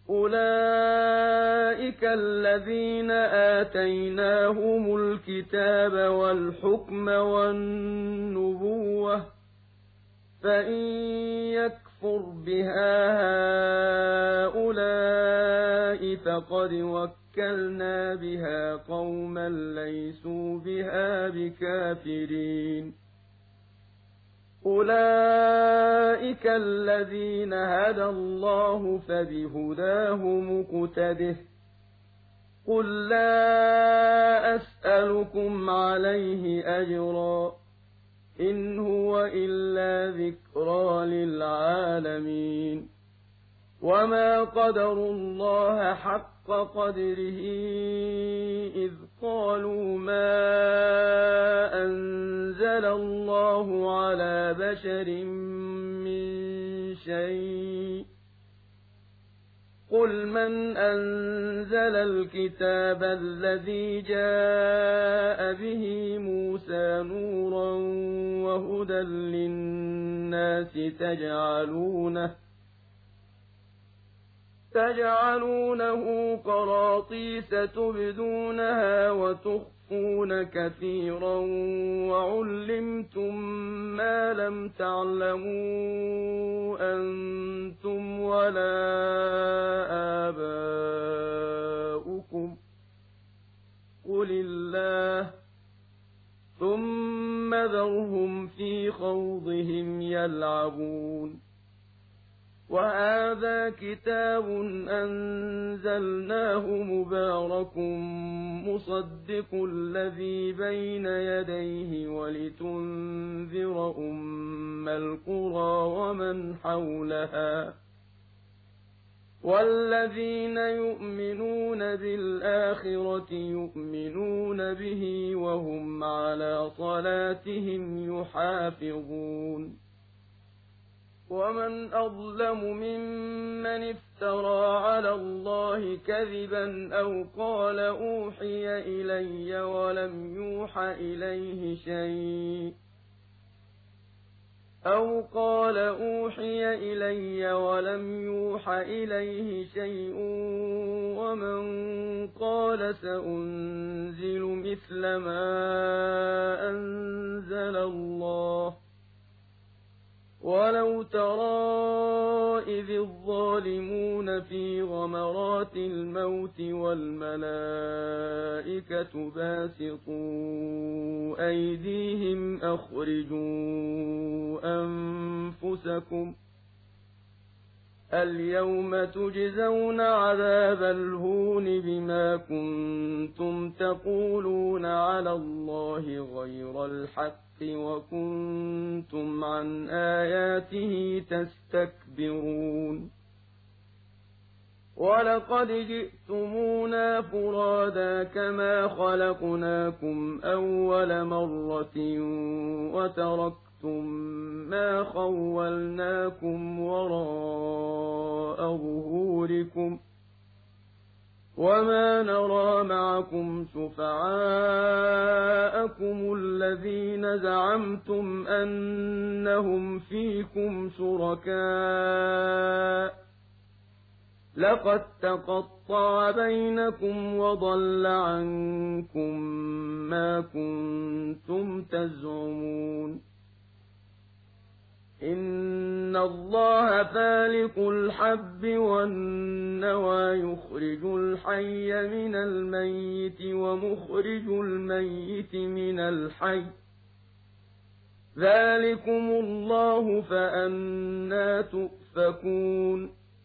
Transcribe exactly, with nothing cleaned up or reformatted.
أولئك الذين آتيناهم الكتاب والحكم والنبوة فإن يكفر بها هؤلاء فقد وكلنا بها قوما ليسوا بها بكافرين أولئك الذين هدى الله فبهداه مقتده قل لا أسألكم عليه أجرا إن هو إلا ذكرى للعالمين وما قدروا الله حق قدره إذ قالوا ما أنزل الله على بشر من شيء قل من أنزل الكتاب الذي جاء به موسى نورا وهدى للناس تجعلونه تجعلونه قراطيس تبدونها وتخفون كثيرا وعلمتم ما لم تعلموا أنتم ولا آباؤكم قل الله ثم ذرهم في خوضهم يلعبون وهذا كتاب أنزلناه مبارك مصدق الذي بين يديه ولتنذر أم القرى ومن حولها والذين يؤمنون بالآخرة يؤمنون به وهم على صلاتهم يحافظون ومن أظلم ممن افترى على الله كذبا أو قال أوحي إلي ولم يوح إليه شيء أو قال أوحي إلي ولم يوح إليه شيء ومن قال سأنزل مثل ما أنزل الله ولو ترى إذ الظالمون في غمرات الموت والملائكة باسطوا أيديهم أخرجوا أنفسكم اليوم تجزون عذاب الهون بما كنتم تقولون على الله غير الحق وكنتم عن آياته تستكبرون ولقد جئتمونا فرادا كما خلقناكم أول مرة وتركتم ما خولناكم وراء ظهوركم وما نرى معكم شفعاءكم الذين زعمتم أنهم فيكم شركاء لقد تقطع بينكم وضل عنكم ما كنتم تزعمون إن الله فالق الحب والنوى يخرج الحي من الميت ومخرج الميت من الحي ذلكم الله فأنى تؤفكون